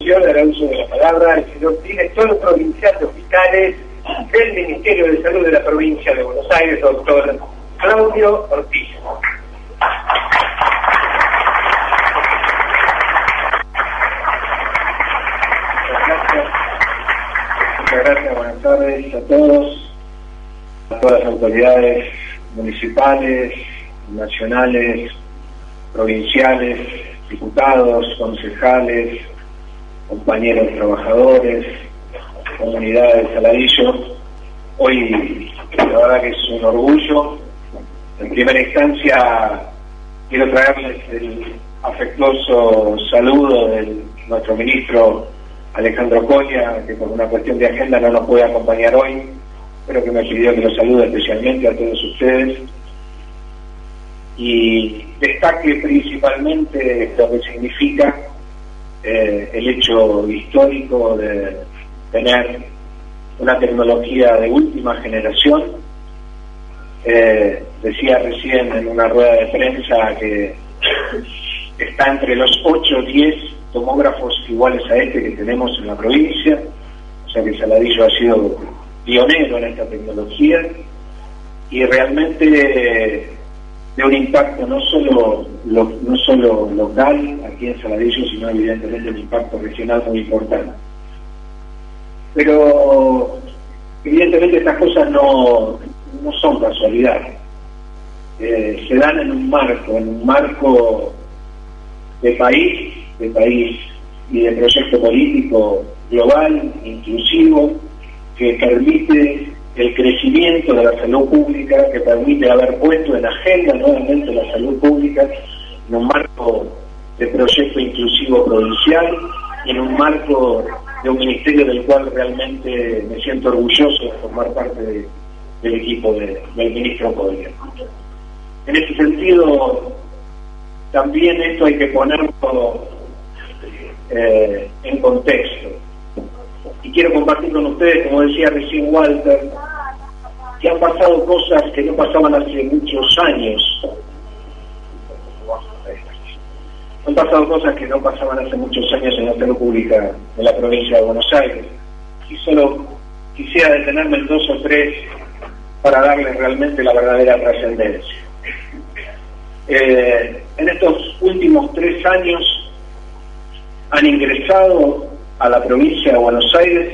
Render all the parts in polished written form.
continuación dará uso de la palabra el señor director provincial de hospitales del Ministerio de Salud de la provincia de Buenos Aires, doctor Claudio Ortiz. Muchas gracias, buenas tardes a todos, a todas las autoridades municipales, nacionales, provinciales, diputados, concejales, compañeros trabajadores, comunidad de Saladillo. Hoy la verdad que es un orgullo. En primera instancia quiero traerles el afectuoso saludo de nuestro ministro Alejandro Coria, que por una cuestión de agenda no nos puede acompañar hoy, pero que me pidió que lo salude especialmente a todos ustedes y destaque principalmente lo que significa el hecho histórico de tener una tecnología de última generación. Decía recién en una rueda de prensa que está entre los 8 o 10 tomógrafos iguales a este que tenemos en la provincia, o sea que Saladillo ha sido pionero en esta tecnología y realmente de un impacto no solo local aquí en Saladillo, sino evidentemente un impacto regional muy importante. Pero evidentemente estas cosas no son casualidad, se dan en un marco de país y de proyecto político global, inclusivo, que permite el crecimiento de la salud pública, que permite haber puesto en agenda nuevamente la salud pública en un marco de proyecto inclusivo provincial y en un marco de un ministerio del cual realmente me siento orgulloso de formar parte del equipo del ministro Coria. En ese sentido, también esto hay que ponerlo en contexto. Y quiero compartir con ustedes, como decía recién Walter, que han pasado cosas que no pasaban hace muchos años. Han pasado cosas que no pasaban hace muchos años en la salud pública de la provincia de Buenos Aires. Y solo quisiera detenerme en 2 o 3 para darles realmente la verdadera trascendencia. En estos últimos 3 años han ingresado a la provincia de Buenos Aires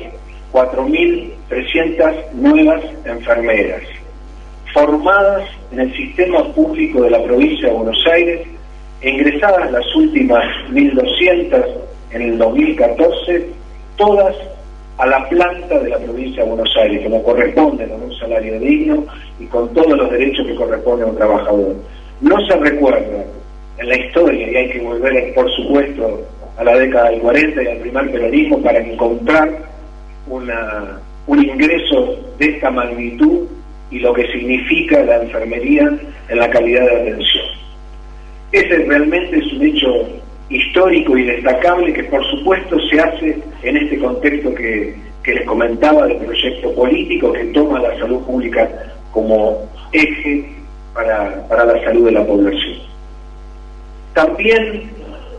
4.300 nuevas enfermeras, formadas en el sistema público de la provincia de Buenos Aires, ingresadas las últimas 1.200 en el 2014, todas a la planta de la provincia de Buenos Aires, como corresponde, con un salario digno y con todos los derechos que corresponde a un trabajador. No se recuerda en la historia, y hay que volver, por supuesto, a la década del 40 y al primer peronismo para encontrar un ingreso de esta magnitud y lo que significa la enfermería en la calidad de atención. Ese realmente es un hecho histórico y destacable que por supuesto se hace en este contexto que les comentaba del proyecto político que toma la salud pública como eje para la salud de la población. También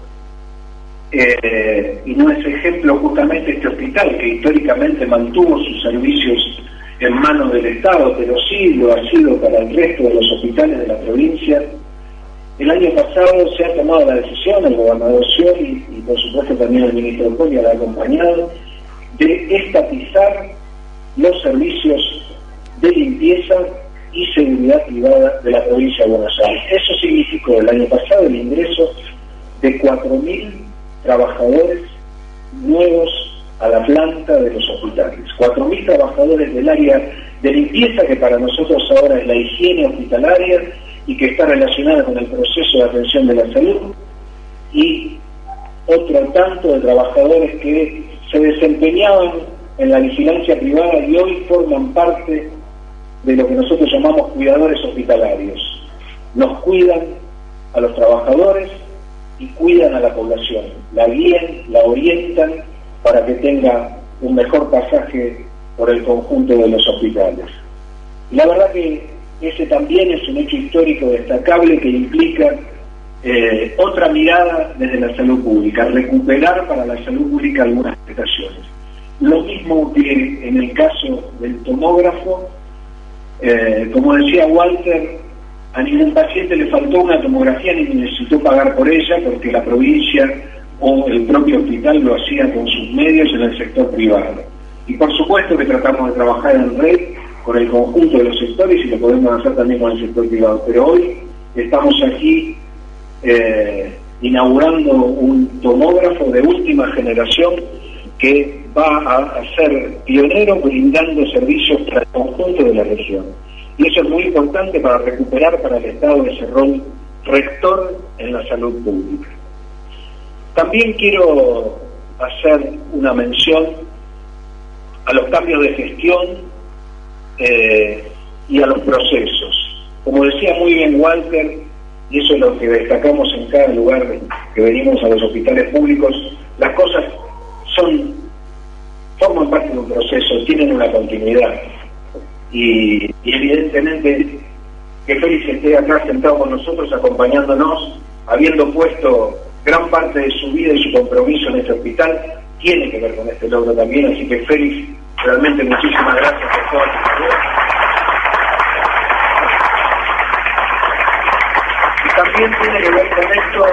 y no es ejemplo justamente este hospital que históricamente mantuvo sus servicios en manos del Estado, pero sí lo ha sido para el resto de los hospitales de la provincia. El año pasado se ha tomado la decisión, el gobernador Scioli y por supuesto también el ministro Coria la ha acompañado, de estatizar los servicios de limpieza y seguridad privada de la provincia de Buenos Aires. Eso significó el año pasado el ingreso de 4.000 trabajadores nuevos a la planta de los hospitales, 4.000 trabajadores del área de limpieza, que para nosotros ahora es la higiene hospitalaria y que está relacionada con el proceso de atención de la salud, y otro tanto de trabajadores que se desempeñaban en la vigilancia privada y hoy forman parte de lo que nosotros llamamos cuidadores hospitalarios. Nos cuidan a los trabajadores y cuidan a la población, la guían, la orientan para que tenga un mejor pasaje por el conjunto de los hospitales. Y la verdad que ese también es un hecho histórico destacable que implica otra mirada desde la salud pública, recuperar para la salud pública algunas prestaciones. Lo mismo que en el caso del tomógrafo, como decía Walter, a ningún paciente le faltó una tomografía ni necesitó pagar por ella porque la provincia o el propio hospital lo hacía con sus medios en el sector privado. Y por supuesto que tratamos de trabajar en red con el conjunto de los sectores y lo podemos hacer también con el sector privado. Pero hoy estamos aquí inaugurando un tomógrafo de última generación que va a ser pionero brindando servicios para el conjunto de la región. Y eso es muy importante para recuperar para el Estado ese rol rector en la salud pública. También quiero hacer una mención a los cambios de gestión y a los procesos. Como decía muy bien Walter, y eso es lo que destacamos en cada lugar que venimos a los hospitales públicos, las cosas forman parte de un proceso, tienen una continuidad. Y evidentemente que Félix esté acá sentado con nosotros, acompañándonos, habiendo puesto gran parte de su vida y su compromiso en este hospital, tiene que ver con este logro también. Así que Félix, realmente muchísimas gracias por todo tu labor. Y también tiene que ver con esto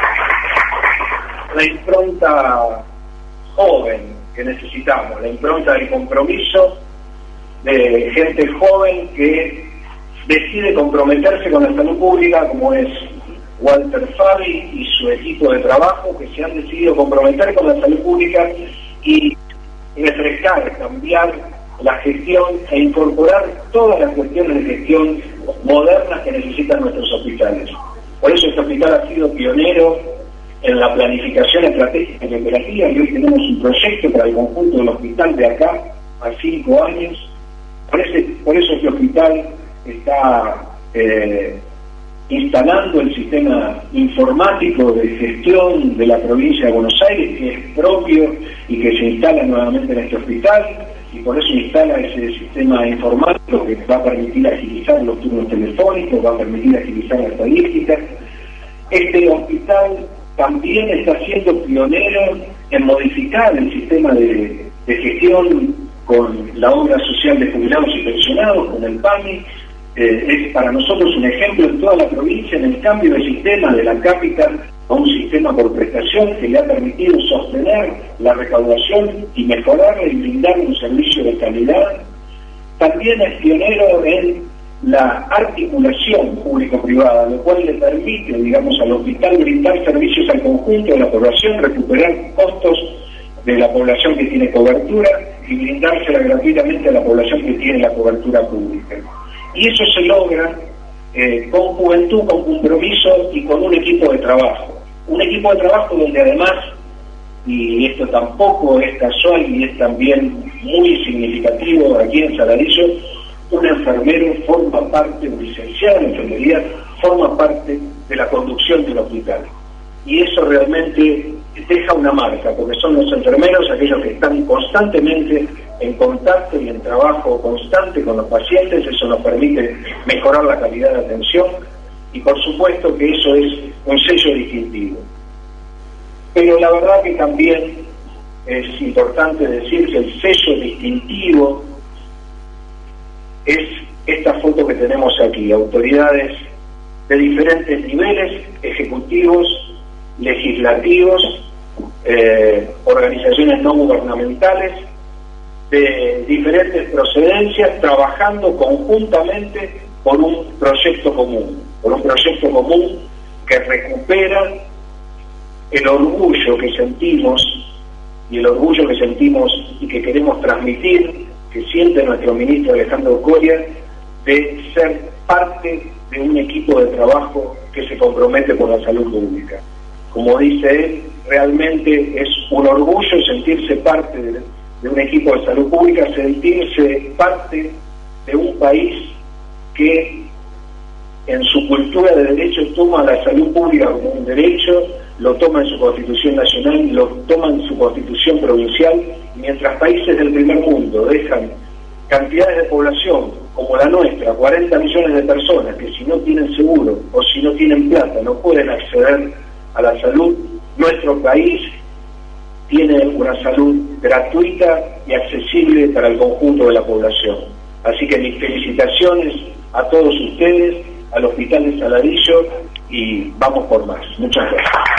la impronta joven que necesitamos, la impronta del compromiso de gente joven que decide comprometerse con la salud pública, como es Walter Fabi y su equipo de trabajo, que se han decidido comprometer con la salud pública y refrescar, cambiar la gestión e incorporar todas las cuestiones de gestión modernas que necesitan nuestros hospitales. Por eso este hospital ha sido pionero en la planificación estratégica y operativa, y hoy tenemos un proyecto para el conjunto del hospital de acá a 5 años. Por eso este hospital está instalando el sistema informático de gestión de la provincia de Buenos Aires, que es propio y que se instala nuevamente en este hospital, y por eso instala ese sistema informático que va a permitir agilizar los turnos telefónicos, va a permitir agilizar la estadística. Este hospital también está siendo pionero en modificar el sistema de gestión con la obra social de jubilados y pensionados, con el PAMI. Es para nosotros un ejemplo en toda la provincia en el cambio de sistema de la capital a un sistema por prestación que le ha permitido sostener la recaudación y mejorarla y brindar un servicio de calidad. También es pionero en la articulación público-privada, lo cual le permite, digamos, al hospital brindar servicios al conjunto de la población, recuperar costos de la población que tiene cobertura y brindársela gratuitamente a la población que tiene la cobertura pública. Y eso se logra con juventud, con compromiso y con un equipo de trabajo. Un equipo de trabajo donde además, y esto tampoco es casual y es también muy significativo aquí en Saladillo, un enfermero forma parte, un licenciado en enfermería, forma parte de la conducción del hospital. Y eso realmente deja una marca, porque son los enfermeros aquellos que están constantemente en contacto y en trabajo constante con los pacientes. Eso nos permite mejorar la calidad de atención y por supuesto que eso es un sello distintivo. Pero la verdad que también es importante decir que el sello distintivo es esta foto que tenemos aquí: autoridades de diferentes niveles, ejecutivos, legislativos, organizaciones no gubernamentales, de diferentes procedencias, trabajando conjuntamente por un proyecto común, que recupera el orgullo que sentimos y que queremos transmitir, que siente nuestro ministro Alejandro Coria, de ser parte de un equipo de trabajo que se compromete por la salud pública. Como dice él, realmente es un orgullo sentirse parte de un equipo de salud pública, sentirse parte de un país que en su cultura de derecho toma la salud pública como un derecho, lo toma en su Constitución Nacional, lo toma en su Constitución Provincial, y mientras países del primer mundo dejan cantidades de población como la nuestra, 40 millones de personas que si no tienen seguro o si no tienen plata no pueden acceder a la salud, nuestro país tiene una salud gratuita y accesible para el conjunto de la población. Así que mis felicitaciones a todos ustedes, al Hospital de Saladillo, y vamos por más. Muchas gracias.